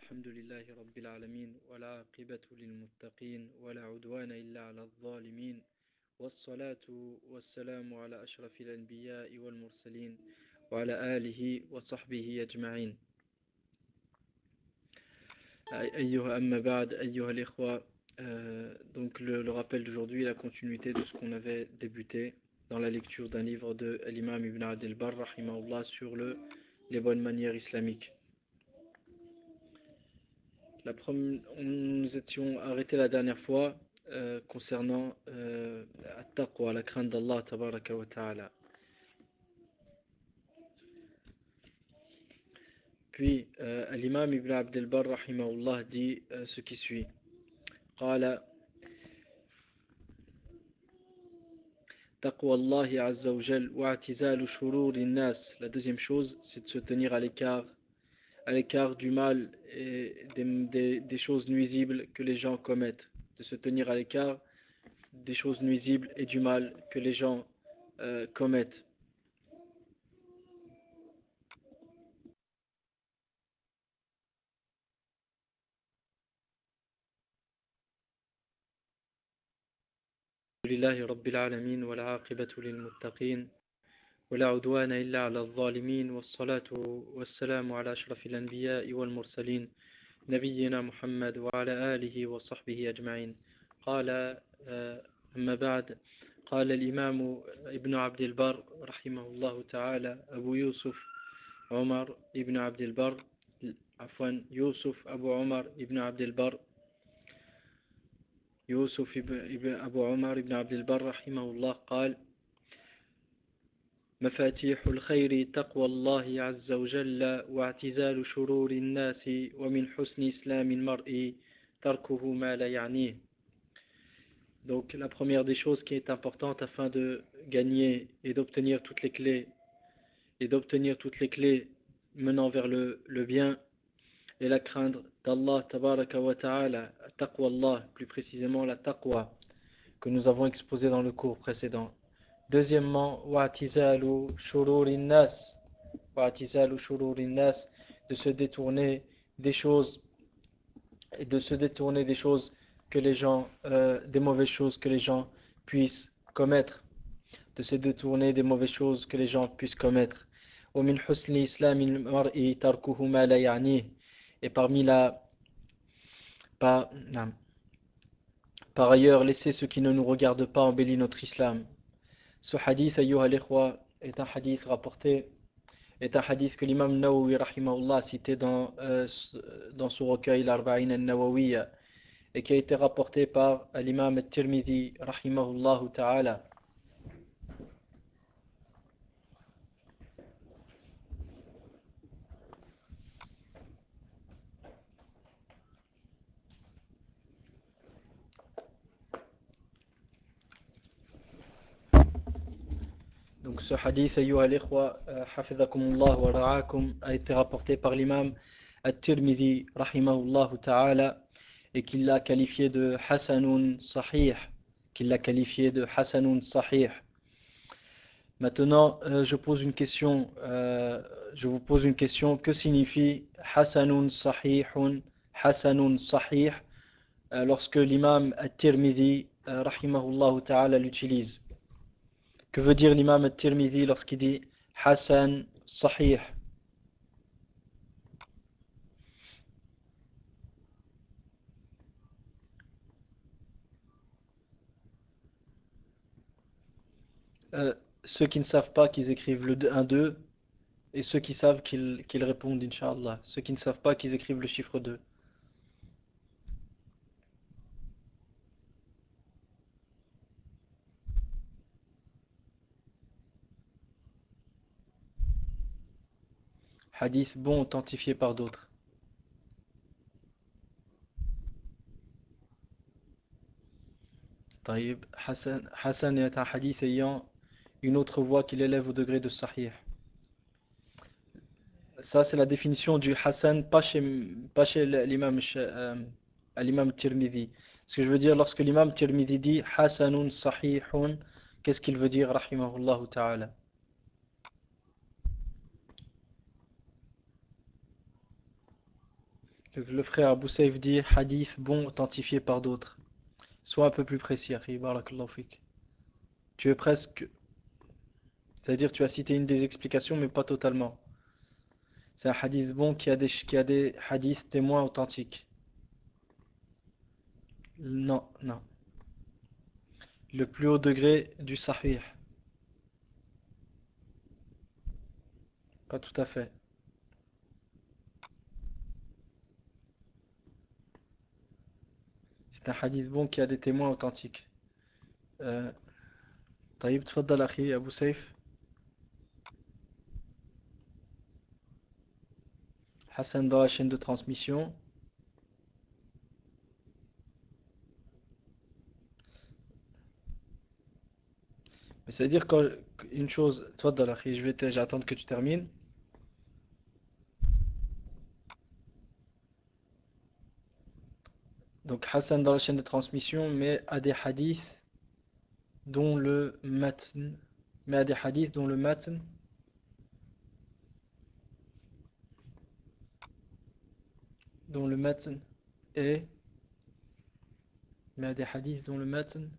الحمد لله رب العالمين ولا عاقبة للمتقين ولا عدوان إلا على الظالمين والصلاة والسلام على أشرف الأنبياء والمرسلين وعلى آله وصحبه أجمعين. أيها أما بعد أيها الإخوة. Donc le rappel d'aujourd'hui est la continuité de ce qu'on avait débuté dans la lecture d'un livre de l'imam Ibn Abd al-Barr rahimahullah sur les bonnes manières islamiques. Nous étions arrêtés la dernière fois concernant at-taqwa, la crainte d'Allah tabaraka wa ta'ala. Puis l'imam Ibn Abd al-Barr rahimahullah dit ce qui suit. قال تقوى الله عز وجل واعتزال شرور الناس. La deuxième chose, c'est de se tenir à l'écart du mal et des choses nuisibles que les gens commettent, de se tenir à l'écart des choses nuisibles et du mal que les gens commettent. لله رب العالمين والعاقبة للمتقين ولا عدوان إلا على الظالمين والصلاة والسلام على أشرف الأنبياء والمرسلين نبينا محمد وعلى آله وصحبه أجمعين. قال أما بعد قال الإمام ابن عبد البر رحمه الله تعالى أبو يوسف عمر ابن عبد البر يوسف أبو عمر ابن عبد البر يوسف أبو عمر ابن عبد البر رحمه الله قال مفاتيح الخير تقوى الله عز وجل واعتزال شرور الناس ومن حسن إسلام المرء تركه ما لا يعنيه. Donc la première des choses qui est importante afin de gagner et d'obtenir toutes les clés menant vers le bien et la crainte d'Allah tabaraka wa ta'ala, taqwa Allah, plus précisément la taqwa que nous avons exposé dans le cours précédent. Deuxièmement, wa'tizalu shururin nas, de se détourner des choses que les gens, des mauvaises choses que les gens puissent commettre, de se détourner des mauvaises choses que les gens puissent commettre. ومن حسن إسلام المرء تركه ما لا يعنيه. Et par ailleurs, laisser ce qui ne nous regarde pas embellit notre islam. Ce hadith, ayyuha al-ikhwa, est un hadith que l'imam Nawawi rahimahullah a cité dans son recueil l'Arba'in al-Nawawiyya et qui a été rapporté par l'imam al-Tirmidhi rahimahullah ta'ala. Donc ce hadith, ayyuha al-ikhwa, hafidhakumullah wa ra'akum, a été rapporté par l'imam al-Tirmidhi rahimahullah ta'ala et qu'il l'a qualifié de hasanun sahih, Maintenant, je vous pose une question. Que signifie hasanun sahih lorsque l'imam al-Tirmidhi rahimahullah ta'ala l'utilise? Que veut dire l'imam al-Tirmidhi lorsqu'il dit hasan sahih? Ceux qui ne savent pas qu'ils écrivent le 1-2 et ceux qui savent qu'ils répondent Inch'Allah. Ceux qui ne savent pas qu'ils écrivent le chiffre 2. Hadith bon authentifié par d'autres. طيب, Hassan est un hadith ayant une autre voix qui l'élève au degré de sahih. Ça, c'est la définition du Hassan, pas chez l'imam Tirmidhi. Ce que je veux dire, lorsque l'imam Tirmidhi dit Hassanun sahihun, qu'est-ce qu'il veut dire, rahimahullah ta'ala? Le frère Abu Saïf dit hadith bon authentifié par d'autres. Sois un peu plus précis, akhi, barakallahu fik. Tu es presque. C'est-à-dire tu as cité une des explications, mais pas totalement. C'est un hadith bon qui a des hadiths témoins authentiques. Non, non. Le plus haut degré du sahih. Pas tout à fait. C'est un hadith bon qui a des témoins authentiques. Euh, طيب تفضل أخي أبو سيف. Hassan dans la chaîne de transmission. Mais c'est-à-dire une chose, تفضل أخي, j'attends que tu termines. Donc Hassan dans la chaîne de transmission, mais à des hadiths dont le matn, mais à des hadiths dont le matn, dont le matn est, mais à des hadiths dont le matn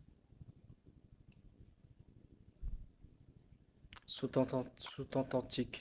sont authentiques.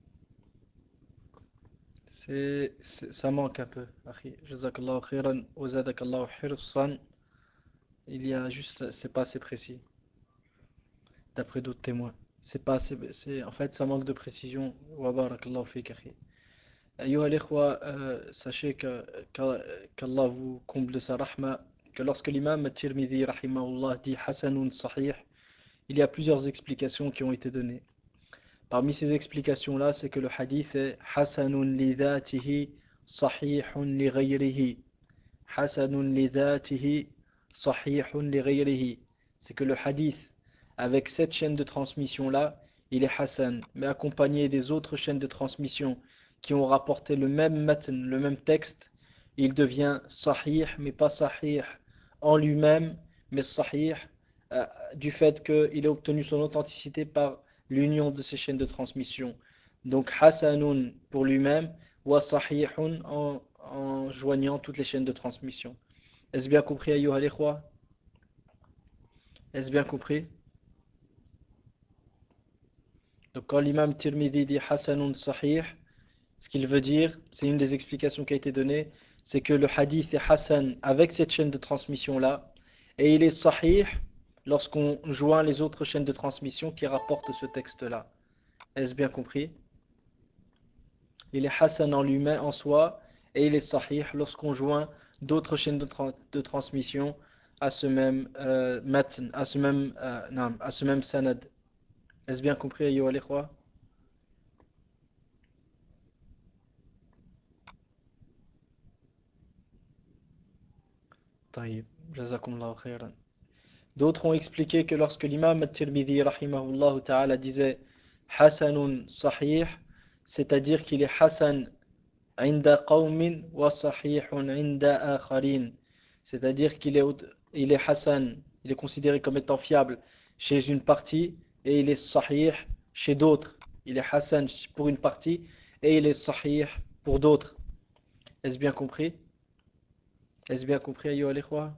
Ça manque un peu, akhi. Jazakallahu khairan wa zadakallahu hirsan. Il y a juste, c'est pas assez précis, d'après d'autres témoins. C'est pas assez, en fait, ça manque de précision. Wa barakallahu fik, akhi. Ayyuha l'ikhwa, sachez qu'Allah vous comble de sa rahma, que lorsque l'imam Tirmidhi, rahimahullah, dit Hasanun Sahih, il y a plusieurs explications qui ont été données. Parmi ces explications-là, c'est que le hadith est Hasanun li dhatihi, Sahihun li ghayrihi. Hasanun li dhatihi, Sahihun li ghayrihi. C'est que le hadith, avec cette chaîne de transmission-là, il est Hassan, mais accompagné des autres chaînes de transmission qui ont rapporté le même matn, le même texte, il devient Sahih, mais pas Sahih en lui-même, mais Sahih du fait qu'il ait obtenu son authenticité par l'union de ces chaînes de transmission. Donc Hasanun pour lui-même, wa Sahihun en joignant toutes les chaînes de transmission. Est-ce bien compris, ayyuha l'ikhwa? Est-ce bien compris? Donc quand l'imam Tirmidhi dit Hasanun Sahih, ce qu'il veut dire, c'est une des explications qui a été donnée, c'est que le hadith est Hassan avec cette chaîne de transmission-là, et il est Sahih lorsqu'on joint les autres chaînes de transmission qui rapportent ce texte-là. Est-ce bien compris? Il est Hassan en lui-même, en soi, et il est Sahih lorsqu'on joint d'autres chaînes de transmission à ce même matn, à ce même sanad. Est-ce bien compris, ayyuha al-ikhwa? طيب, jazakumullahu khairan. D'autres ont expliqué que lorsque l'imam at-Tirmidhi rahimahullah ta'ala disait Hasanun Sahih, c'est-à-dire qu'il est Hasan inda qawmin wa sahihun inda akharin. C'est-à-dire il est Hasan, il est considéré comme étant fiable chez une partie et il est Sahih chez d'autres. Il est Hasan pour une partie et il est Sahih pour d'autres. Est-ce bien compris? Est-ce bien compris, ayyuha al-ikhwa?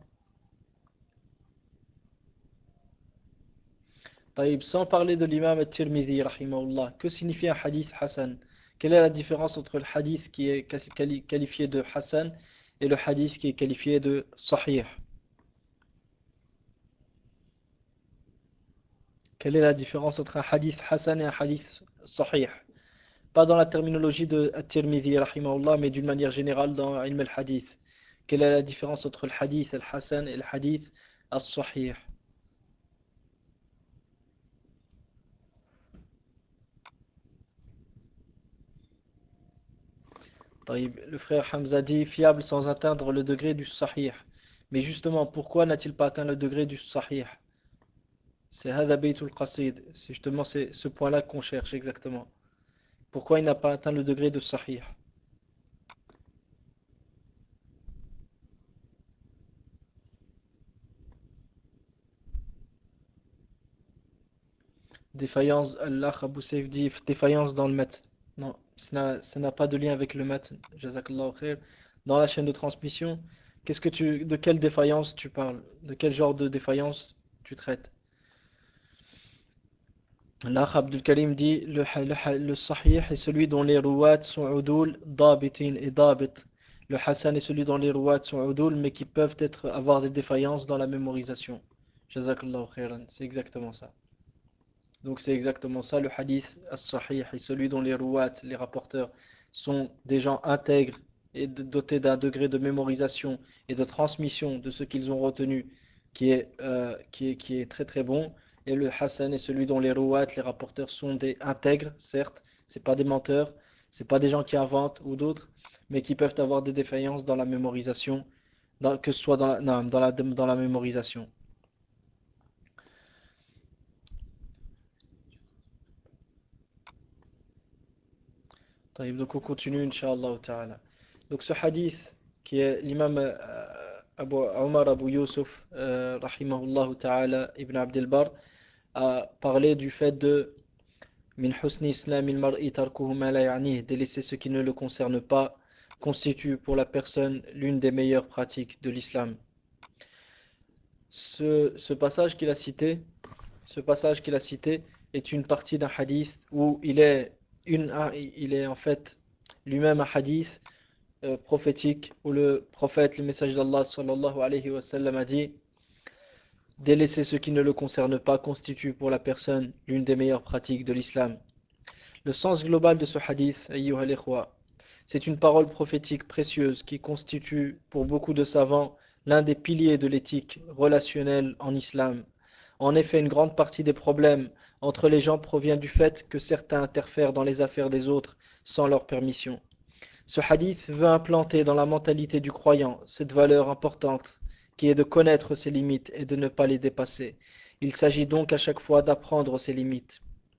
طيب, sans parler de l'imam al-Tirmidhi, rahimahullah, que signifie un hadith Hassan? Quelle est la différence entre le hadith qui est qualifié de Hassan et le hadith qui est qualifié de Sahih? Quelle est la différence entre un hadith Hassan et un hadith Sahih? Pas dans la terminologie de al-Tirmidhi, rahimahullah, mais d'une manière générale dans Ilm al-Hadith. Quelle est la différence entre le hadith al-Hassan et le hadith al-Sahih? طيب, le frère Hamza dit fiable sans atteindre le degré du sahih. Mais justement, pourquoi n'a-t-il pas atteint le degré du sahih? C'est hada baytul qasid. C'est justement ce point-là qu'on cherche exactement. Pourquoi il n'a pas atteint le degré de sahih? Défaillance, Allah Abu Saif dit défaillance dans le mat. Non, ça n'a pas de lien avec le mat. Jazakallahu khair. dans la chaîne de transmission. De quelle défaillance tu parles? De quel genre de défaillance tu traites? L'Akh Abdul Karim dit le Sahih est celui dont les ruwat sont udul, dabitin et dabit. Le Hassan est celui dont les ruwat sont udul mais qui peuvent avoir des défaillances dans la mémorisation. Jazakallahu khairan, c'est exactement ça. Donc c'est exactement ça, le hadith as-sahih est celui dont les ruwat, les rapporteurs, sont des gens intègres et dotés d'un degré de mémorisation et de transmission de ce qu'ils ont retenu qui est très très bon. Et le hasan est celui dont les ruwat, les rapporteurs sont des intègres, certes, c'est pas des menteurs, c'est pas des gens qui inventent ou d'autres, mais qui peuvent avoir des défaillances dans la mémorisation, que ce soit dans la mémorisation. Donc on continue, Inch'Allah ta'ala. Donc ce hadith, qui est l'imam Omar Abu Yusuf, rahimahullah ta'ala, Ibn Abdel Bar, a parlé du fait de min husni islam il mar'i tarkuhu ma la ya'nih, délaisser ce qui ne le concerne pas, constitue pour la personne l'une des meilleures pratiques de l'islam. Ce passage qu'il a cité, ce passage qu'il a cité est une partie d'un hadith où il est en fait lui-même un hadith prophétique où le prophète, le message d'Allah sallallahu alayhi wa sallam a dit: délaisser ce qui ne le concerne pas constitue pour la personne l'une des meilleures pratiques de l'islam. Le sens global de ce hadith, ayyuha al-ikhwa, c'est une parole prophétique précieuse qui constitue pour beaucoup de savants l'un des piliers de l'éthique relationnelle en islam. En effet, une grande partie des problèmes entre les gens provient du fait que certains interfèrent dans les affaires des autres sans leur permission. Ce hadith veut implanter dans la mentalité du croyant cette valeur importante qui est de connaître ses limites et de ne pas les dépasser. Il s'agit donc à chaque fois d'apprendre ses limites.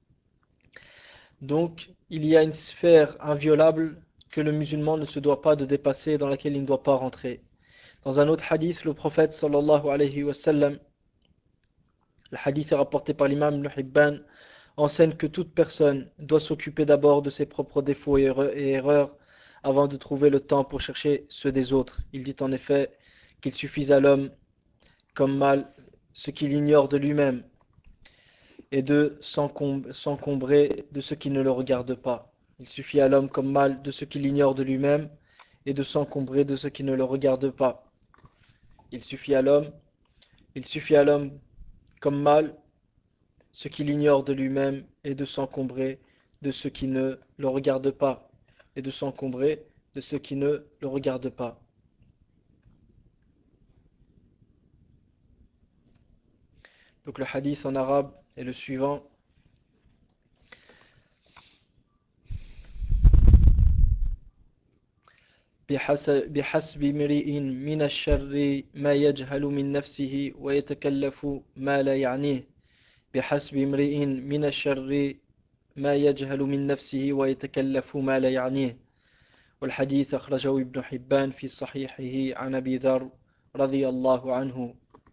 Donc, il y a une sphère inviolable que le musulman ne se doit pas de dépasser et dans laquelle il ne doit pas rentrer. Dans un autre hadith, le prophète sallallahu alayhi wa sallam, le hadith est rapporté par l'imam Ibn Hibban, enseigne que toute personne doit s'occuper d'abord de ses propres défauts et erreurs avant de trouver le temps pour chercher ceux des autres. Il dit en effet qu'il suffit à l'homme comme mal ce qu'il ignore de lui-même et de s'encombrer de ce qui ne le regarde pas. Il suffit à l'homme comme mal de ce qu'il ignore de lui-même et de s'encombrer de ce qui ne le regarde pas. Il suffit à l'homme, il suffit à l'homme comme mal ce qu'il ignore de lui-même et de s'encombrer de ce qui ne le regarde pas et de s'encombrer de ce qui ne le regarde pas. Donc le hadith en arabe est le suivant: بحسب امرئ من الشر ما يجهل من نفسه ويتكلف ما لا يعنيه بحسب امرئ من الشر ما يجهل من نفسه ويتكلف ما لا يعنيه. والحديث أخرجه ابن حبان في صحيحه عن أبي ذر رضي الله عنه.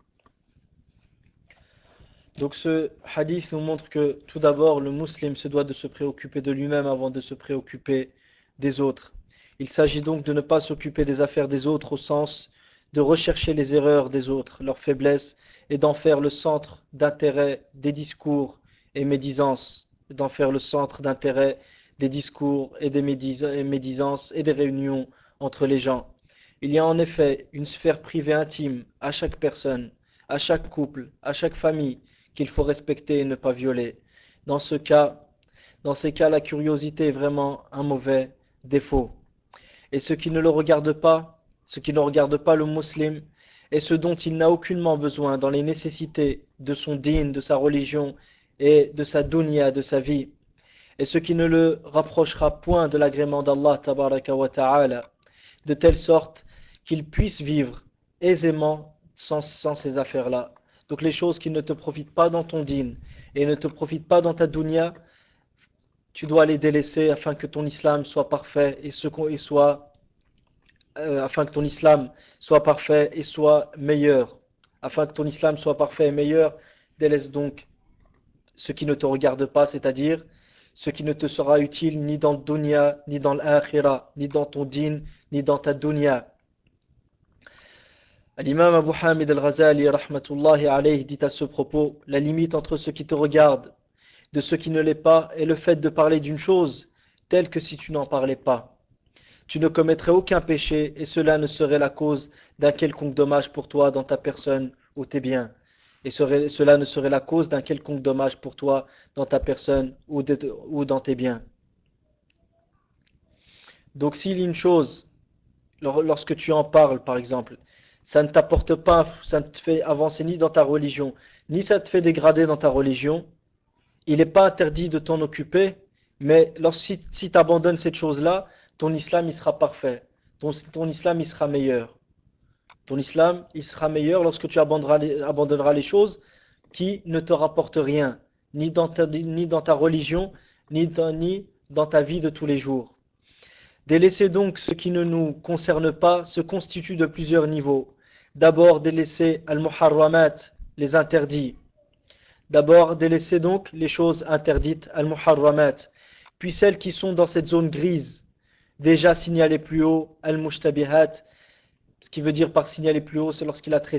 Donc ce hadith nous montre que tout d'abord le musulman se doit de se préoccuper de lui-même avant de se préoccuper des autres. Il s'agit donc de ne pas s'occuper des affaires des autres au sens de rechercher les erreurs des autres, leurs faiblesses, et d'en faire le centre d'intérêt des discours et médisances, d'en faire le centre d'intérêt des discours et des médisances et des réunions entre les gens. Il y a en effet une sphère privée intime à chaque personne, à chaque couple, à chaque famille, qu'il faut respecter et ne pas violer. Dans ce cas, dans ces cas, la curiosité est vraiment un mauvais défaut. Et ce qui ne regarde pas le musulman, est ce dont il n'a aucunement besoin dans les nécessités de son dîn, de sa religion et de sa dunya, de sa vie, et ce qui ne le rapprochera point de l'agrément d'Allah tabaraka wa ta'ala, de telle sorte qu'il puisse vivre aisément sans ces affaires-là. Donc les choses qui ne te profitent pas dans ton dîn et ne te profitent pas dans ta dunya, tu dois les délaisser afin que ton islam soit parfait afin que ton islam soit parfait et soit meilleur. Afin que ton islam soit parfait et meilleur, délaisse donc ce qui ne te regarde pas, c'est-à-dire ce qui ne te sera utile ni dans le dunya, ni dans l'akhira, ni dans ton din, ni dans ta dunya. L'imam Abu Hamid al-Ghazali rahmatullahi alayhi dit à ce propos: la limite entre ce qui te regarde de ce qui ne l'est pas est le fait de parler d'une chose telle que si tu n'en parlais pas. Tu ne commettrais aucun péché et cela ne serait la cause d'un quelconque dommage pour toi dans ta personne ou tes biens. Et cela ne serait la cause d'un quelconque dommage pour toi dans ta personne ou dans tes biens. Donc s'il y a une chose, lorsque tu en parles par exemple, ça ne t'apporte pas, ça ne te fait avancer ni dans ta religion, ni ça te fait dégrader dans ta religion, il n'est pas interdit de t'en occuper, mais si tu abandonnes cette chose-là, ton islam il sera parfait, ton islam il sera meilleur. Ton islam il sera meilleur lorsque tu abandonneras les choses qui ne te rapportent rien, ni dans ta religion, ni dans ta vie de tous les jours. Délaisser donc ce qui ne nous concerne pas se constitue de plusieurs niveaux. D'abord, délaisser al-muharramat, les interdits. D'abord, délaisser donc les choses interdites, al-muharramat. Puis celles qui sont dans cette zone grise, déjà signalées plus haut, al-mushtabihat. Ce qui veut dire par signaler plus haut, c'est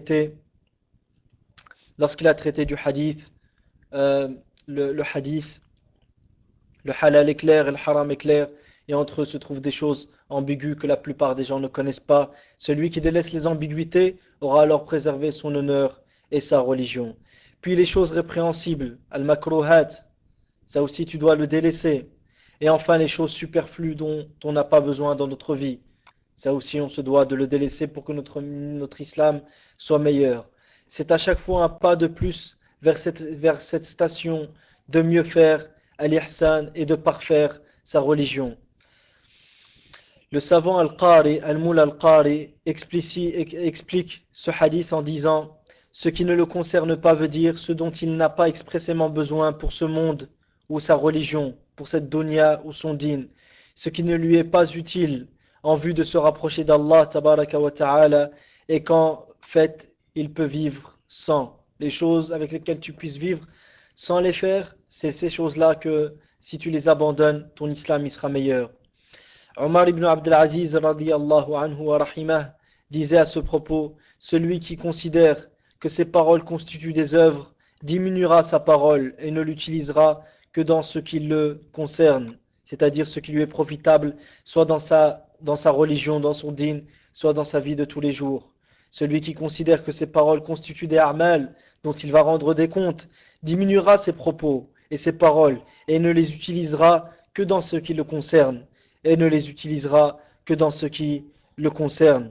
lorsqu'il a traité du hadith, euh, le hadith, le halal est clair et le haram est clair, et entre eux se trouvent des choses ambiguës que la plupart des gens ne connaissent pas. Celui qui délaisse les ambiguïtés aura alors préservé son honneur et sa religion. Puis les choses répréhensibles, al-makruhat, ça aussi tu dois le délaisser. Et enfin les choses superflues dont on n'a pas besoin dans notre vie. Ça aussi on se doit de le délaisser pour que notre islam soit meilleur. C'est à chaque fois un pas de plus vers cette station de mieux faire al-ihsan et de parfaire sa religion. Le savant Al-Qari, Al-Mula Al-Qari, explique ce hadith en disant: ce qui ne le concerne pas veut dire ce dont il n'a pas expressément besoin pour ce monde ou sa religion, pour cette dunya ou son din, ce qui ne lui est pas utile en vue de se rapprocher d'Allah tabaraka wa ta'ala, et qu'en fait il peut vivre sans. Les choses avec lesquelles tu puisses vivre sans les faire, c'est ces choses-là que si tu les abandonnes, ton islam il sera meilleur. Omar ibn Abdelaziz radiyallahu anhu wa rahimah disait à ce propos: celui qui considère que ses paroles constituent des œuvres diminuera sa parole et ne l'utilisera que dans ce qui le concerne, c'est-à-dire ce qui lui est profitable, soit dans sa religion, dans son din, soit dans sa vie de tous les jours. Celui qui considère que ses paroles constituent des a'mal dont il va rendre des comptes diminuera ses propos et ses paroles et ne les utilisera que dans ce qui le concerne, et ne les utilisera que dans ce qui le concerne.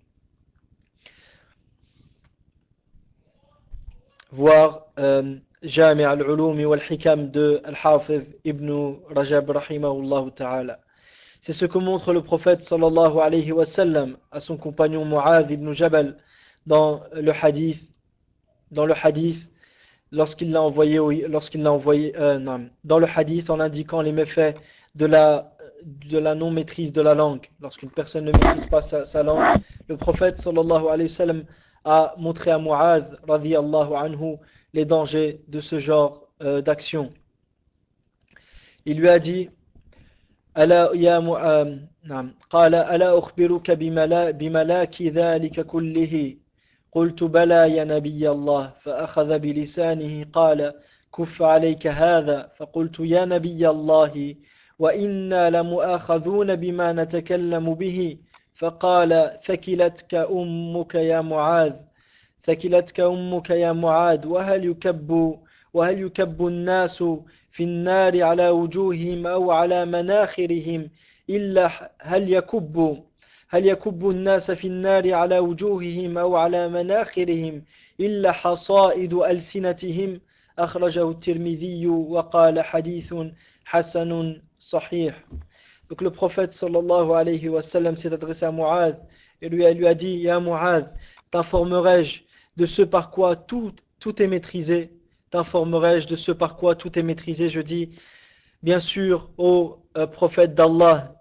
Voir Jami' al-Ulum wal-Hikam de Al-Hafiz ibn Rajab rahimahullah ta'ala. C'est ce que montre le prophète sallallahu alayhi wa sallam à son compagnon Mu'adh ibn Jabal dans le hadith, lorsqu'il l'a envoyé non, dans le hadith en indiquant les méfaits de la non-maîtrise de la langue. Lorsqu'une personne ne maîtrise pas sa langue, le prophète sallallahu alayhi wa sallam a montré à Mu'adh radiyallahu anhu les dangers de ce genre d'action. Il lui a dit: ألا يا نعم قال ألا أخبرك بملاك ذلك كله قلت بلى يا نبي الله فأخذ بلسانه قال كف عليك هذا فقلت يا نبي الله وإنا لمؤاخذون بما نتكلم به فقال ثكلتك أمك يا معاذ ثكلتك أمك يا معاذ وهل يكب الناس في النار على وجوههم أو على مناخرهم إلا هل يكب الناس في النار على وجوههم أو على مناخرهم إلا حصائد ألسنتهم أخرجه الترمذي وقال حديث حسن صحيح. Donc le prophète sallallahu alayhi wa sallam s'est adressé à Mu'adh et lui a dit: Ya Mu'adh, t'informerai-je de ce par quoi tout est maîtrisé? T'informerai-je de ce par quoi tout est maîtrisé? Je dis: bien sûr, ô prophète d'Allah.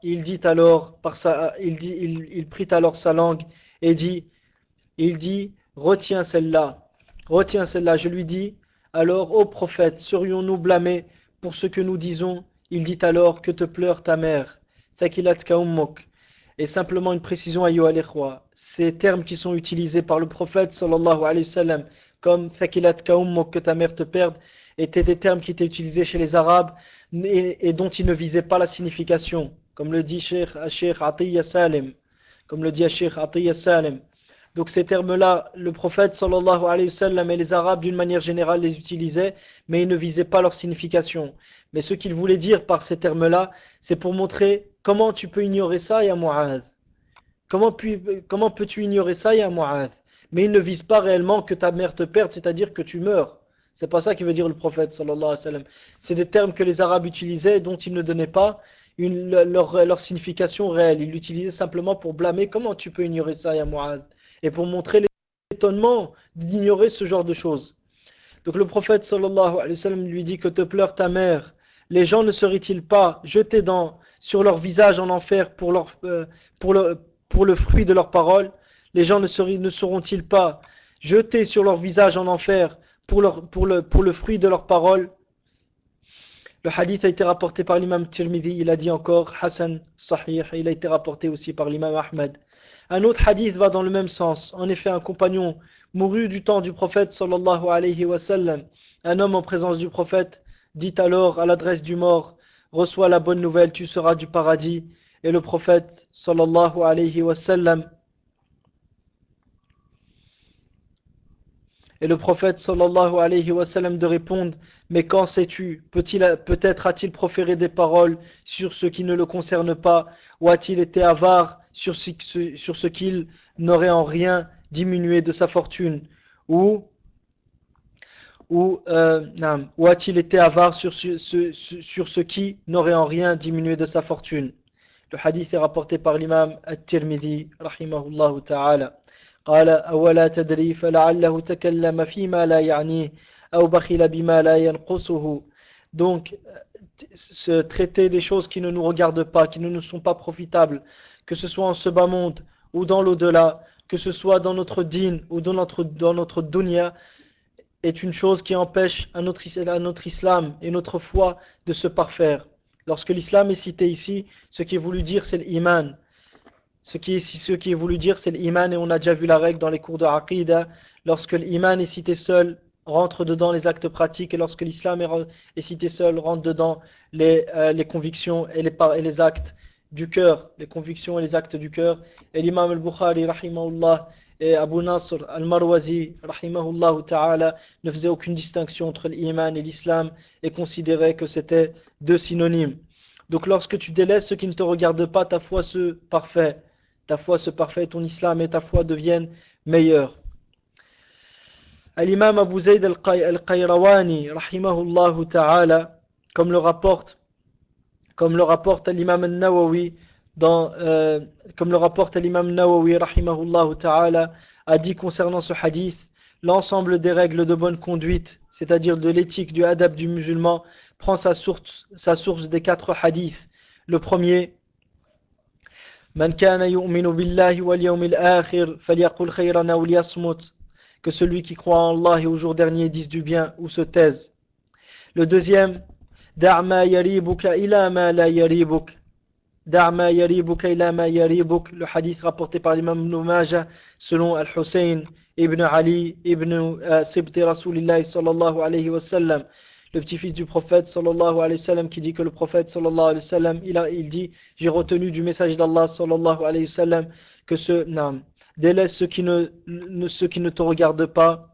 Il prit alors sa langue et dit: retiens celle-là, retiens celle-là. Je lui dis: alors, ô prophète, serions-nous blâmés pour ce que nous disons? il dit alors que te pleure ta mère. Thakilatka ummuk. Et simplement une précision à al-ikhwa. Ces termes qui sont utilisés par le prophète sallallahu alayhi wa sallam, comme Thakilatka ummuk, que ta mère te perde, étaient des termes qui étaient utilisés chez les Arabes et dont ils ne visaient pas la signification. Comme le dit Cheikh Atiyya Salim. Comme le dit Cheikh Atiyya Salim. Donc ces termes-là, le prophète sallallahu alayhi wa sallam et les Arabes d'une manière générale les utilisaient, mais ils ne visaient pas leur signification. Mais ce qu'il voulait dire par ces termes-là, c'est pour montrer comment tu peux ignorer ça, ya Mu'adh. Comment peux-tu ignorer ça, ya Mu'adh? Mais il ne vise pas réellement que ta mère te perde, c'est-à-dire que tu meurs. C'est pas ça que veut dire le prophète sallallahu alayhi wa sallam. C'est des termes que les Arabes utilisaient dont ils ne donnaient pas leur signification réelle. Ils l'utilisaient simplement pour blâmer. Comment tu peux ignorer ça, ya Mu'adh? Et pour montrer l'étonnement d'ignorer ce genre de choses. Donc le prophète sallallahu alayhi wa sallam lui dit que te pleure ta mère. Les gens ne seraient-ils pas jetés sur leur visage en enfer pour, pour le fruit de leurs paroles? Les gens ne seront-ils pas jetés sur leur visage en enfer pour le fruit de leurs paroles? Le hadith a été rapporté par l'imam Tirmidhi, il a dit encore Hassan Sahih, il a été rapporté aussi par l'imam Ahmed. Un autre hadith va dans le même sens. En effet, un compagnon mourut du temps du prophète sallallahu alayhi wa sallam. Un homme en présence du prophète dit alors à l'adresse du mort: reçois la bonne nouvelle, tu seras du paradis. Et le prophète sallallahu alayhi wa sallam Et le prophète sallallahu alayhi wa sallam de répondre: mais qu'en sais-tu? Peut-être a-t-il proféré des paroles sur ce qui ne le concerne pas, ou a-t-il été avare sur ce qu'il n'aurait en rien diminué de sa fortune, ou, ou a-t-il été avare sur ce qui n'aurait en rien diminué de sa fortune? Le hadith est rapporté par l'imam At-Tirmidhi rahimahullah ta'ala. قال أولا تدري فلعله تكلم فيما لا يعنيه أو بخل بما لا ينقصه. Donc se traiter des choses qui ne nous regardent pas, qui ne nous sont pas profitables, que ce soit en ce bas monde ou dans l'au-delà, que ce soit dans notre dîn ou dans notre dunya, est une chose qui empêche à notre islam et notre foi de se parfaire. Lorsque l'islam est cité ici, ce qui est voulu dire c'est l'iman. Ce qui est voulu dire c'est l'iman, et on a déjà vu la règle dans les cours de Aqidah. Lorsque l'iman est cité seul, rentre dedans les actes pratiques, et lorsque l'islam est cité seul, rentre dedans les convictions et les actes du cœur, les convictions et les actes du cœur. Et l'imam al-Bukhari rahimahullah et Abu Nasr al-Marwazi rahimahullah ta'ala ne faisaient aucune distinction entre l'iman et l'islam et considéraient que c'était deux synonymes. Donc lorsque tu délaisses ce qui ne te regarde pas, ta foi se parfait, ton islam et ta foi deviennent meilleurs. L'imam Abu Zayd al-Qayrawani rahimahullah ta'ala, comme le rapporte l'imam al-Nawawi comme le rapporte l'imam Nawawi rahimahullah ta'ala, a dit concernant ce hadith: l'ensemble des règles de bonne conduite, c'est-à-dire de l'éthique du adab du musulman, prend sa source des 4 hadiths. Le premier: Man kana yu'minu billahi wal yawmil akhir falyaqul khayran aw liyasmut, que celui qui croit en Allah et au jour dernier dise du bien ou se taise. Le deuxième: Da' ma yaribuka ila ma la yaribuk. Da' ma yaribuka ila ma yaribuk. Le hadith rapporté par l'imam Ibn Majah selon Al-Hussein ibn Ali ibn Sibti Rasulillah sallallahu alayhi wa sallam, le petit-fils du prophète sallallahu alayhi wa sallam, qui dit que le prophète sallallahu alayhi wa sallam il dit: j'ai retenu du message d'Allah sallallahu alayhi wa sallam que délaisse ceux qui ne te regardent pas.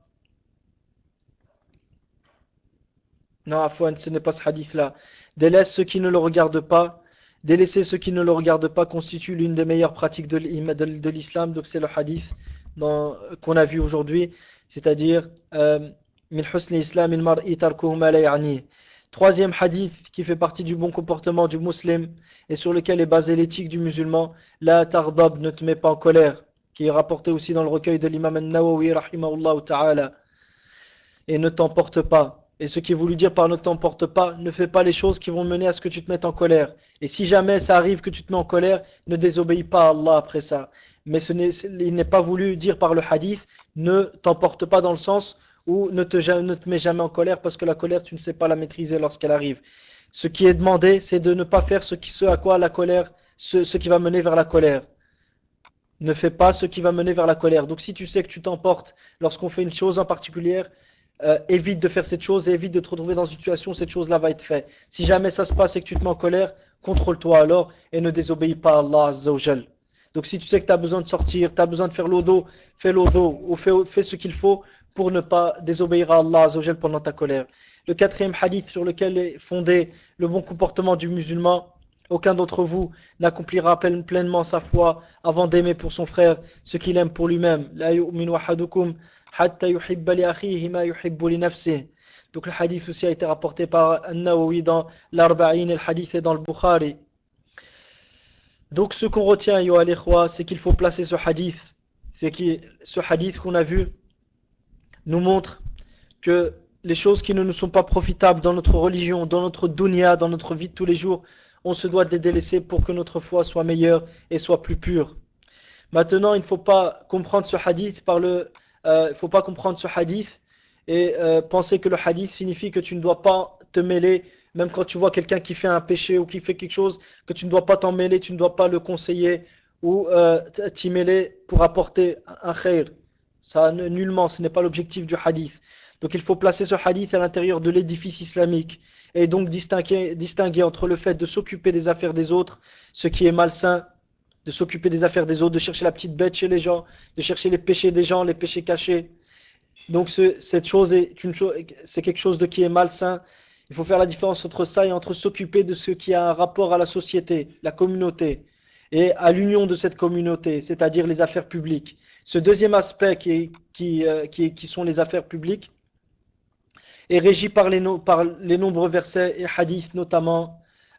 Non, Afwan, ce n'est pas ce hadith-là. Délaisse ceux qui ne le regardent pas. Délaisser ceux qui ne le regardent pas constitue l'une des meilleures pratiques de l'islam. Donc c'est le hadith qu'on a vu aujourd'hui, c'est-à-dire min husni islam il mar'i tarkuhu ma la ya'ni. Troisième hadith qui fait partie du bon comportement du musulman et sur lequel est basée l'éthique du musulman: la tardab, ne te mets pas en colère, qui est rapporté aussi dans le recueil de l'imam al-Nawawi rahimahullah ta'ala. Et ne t'emporte pas. Et ce qui est voulu dire par ne t'emporte pas, ne fais pas les choses qui vont mener à ce que tu te mettes en colère. Et si jamais ça arrive que tu te mets en colère, ne désobéis pas à Allah après ça. Mais il n'est pas voulu dire par le hadith: ne t'emporte pas, dans le sens où ne te mets jamais en colère, parce que la colère tu ne sais pas la maîtriser lorsqu'elle arrive. Ce qui est demandé, c'est de ne pas faire ce à quoi la colère, ce qui va mener vers la colère. Ne fais pas ce qui va mener vers la colère. Donc si tu sais que tu t'emportes lorsqu'on fait une chose en particulier, évite de faire cette chose et évite de te retrouver dans une situation où cette chose-là va être faite. Si jamais ça se passe et que tu te mets en colère, contrôle-toi alors et ne désobéis pas à Allah Azza wa Jal. Donc si tu sais que tu as besoin de sortir, tu as besoin de faire l'odo, fais l'odo ou fais ce qu'il faut pour ne pas désobéir à Allah Azza wa Jal pendant ta colère. Le quatrième hadith sur lequel est fondé le bon comportement du musulman, aucun d'entre vous n'accomplira pleinement sa foi avant d'aimer pour son frère ce qu'il aime pour lui-même. La yu'minu ahadukum hatta yuhibba li akhihi ma yuhibbu li nafsihi. Donc le hadith aussi a été rapporté par An-Nawawi dans l'Arba'in et le hadith est dans le Bukhari. Donc ce qu'on retient, yo al-ikhwa, c'est qu'il faut placer ce hadith. C'est que ce hadith qu'on a vu nous montre que les choses qui ne nous sont pas profitables dans notre religion, dans notre dunya, dans notre vie de tous les jours, on se doit de les délaisser pour que notre foi soit meilleure et soit plus pure. Maintenant, il ne faut pas comprendre ce hadith il faut pas comprendre ce hadith et penser que le hadith signifie que tu ne dois pas te mêler, même quand tu vois quelqu'un qui fait un péché ou qui fait quelque chose, que tu ne dois pas t'en mêler, tu ne dois pas le conseiller ou t'y mêler pour apporter un khair. Ça, nullement, ce n'est pas l'objectif du hadith. Donc il faut placer ce hadith à l'intérieur de l'édifice islamique et donc distinguer entre le fait de s'occuper des affaires des autres, ce qui est malsain, de s'occuper des affaires des autres, de chercher la petite bête chez les gens, de chercher les péchés des gens, les péchés cachés. Donc cette chose c'est quelque chose de qui est malsain. Il faut faire la différence entre ça et entre s'occuper de ce qui a un rapport à la société, la communauté, et à l'union de cette communauté, c'est-à-dire les affaires publiques. Ce deuxième aspect qui sont les affaires publiques est régi par par les nombreux versets et hadiths notamment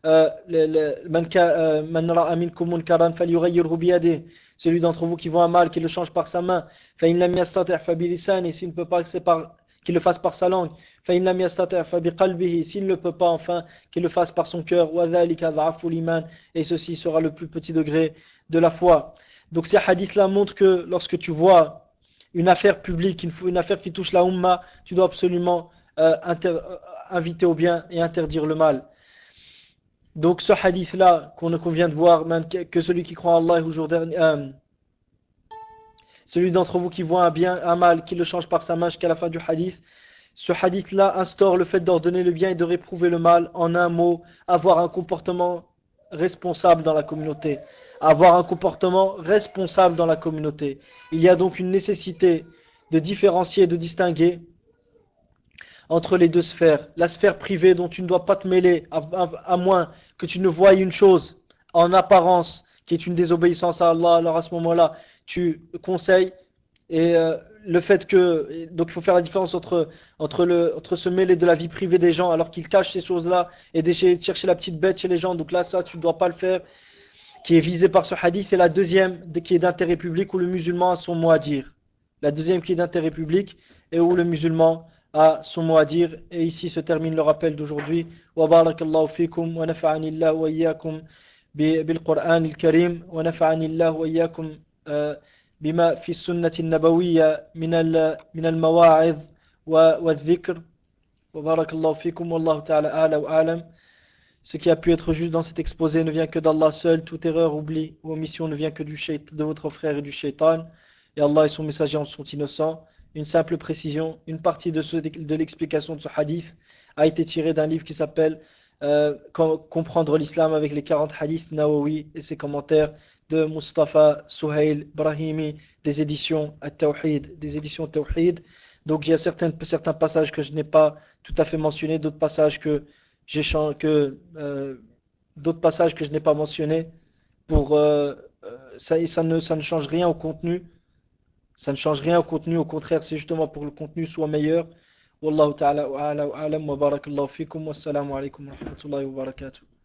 celui d'entre vous qui voit un mal, qu'il le change par sa main. Et s'il ne peut pas, qu'il le fasse par sa langue. S'il ne le peut pas, enfin, qu'il le fasse par son cœur. Et ceci sera le plus petit degré de la foi. Donc ces hadiths-là montrent que lorsque tu vois une affaire publique, une affaire qui touche la Ummah, tu dois absolument inviter au bien et interdire le mal. Donc ce hadith-là qu'on vient de voir, même que celui qui croit en Allah au jour dernier, celui d'entre vous qui voit un bien, un mal, qui le change par sa main jusqu'à la fin du hadith, ce hadith-là instaure le fait d'ordonner le bien et de réprouver le mal. En un mot, avoir un comportement responsable dans la communauté. Avoir un comportement responsable dans la communauté. Il y a donc une nécessité de différencier, de distinguer entre les deux sphères. La sphère privée dont tu ne dois pas te mêler, à moins que tu ne voies une chose en apparence qui est une désobéissance à Allah, alors à ce moment-là, tu conseilles. Et le fait que. Donc il faut faire la différence entre se mêler de la vie privée des gens alors qu'ils cachent ces choses-là et d'essayer de chercher la petite bête chez les gens. Donc là, ça, tu ne dois pas le faire. Qui est visé par ce hadith. Et la deuxième, qui est d'intérêt public, où le musulman a son mot à dire. La deuxième qui est d'intérêt public et où le musulman a son mot à dire. Et ici se termine le rappel d'aujourd'hui. Wa barakallahu fikum wa nafa'ani Allah wa iyyakum بالقرآن الكريم ونفعني الله وإياكم بما في السنة النبوية من المواعظ والذكر وبارك الله فيكم والله تعالى أعلى وأعلم. Ce qui a pu être juste dans cet exposé ne vient que d'Allah seul, toute erreur, oubli ou omission ne vient que de votre frère et du shaitan. Et Allah et son messager en sont innocents. Une simple précision, une partie de l'explication de ce hadith a été tirée d'un livre qui s'appelle Comprendre l'islam avec les 40 hadiths Nawawi et ses commentaires de Mustafa Suhail Brahimi des éditions At-Tawhid, des éditions Tawhid. Donc il y a certains passages que je n'ai pas tout à fait mentionnés, d'autres passages j'ai que d'autres passages que je n'ai pas mentionnés pour ça ne change rien au contenu, ça ne change rien au contenu, au contraire c'est justement pour que le contenu soit meilleur. Wallahu ta'ala wa a'lam wa barakallahu fikum wa assalamu alaikum wa rahmatullahi wa barakatuh.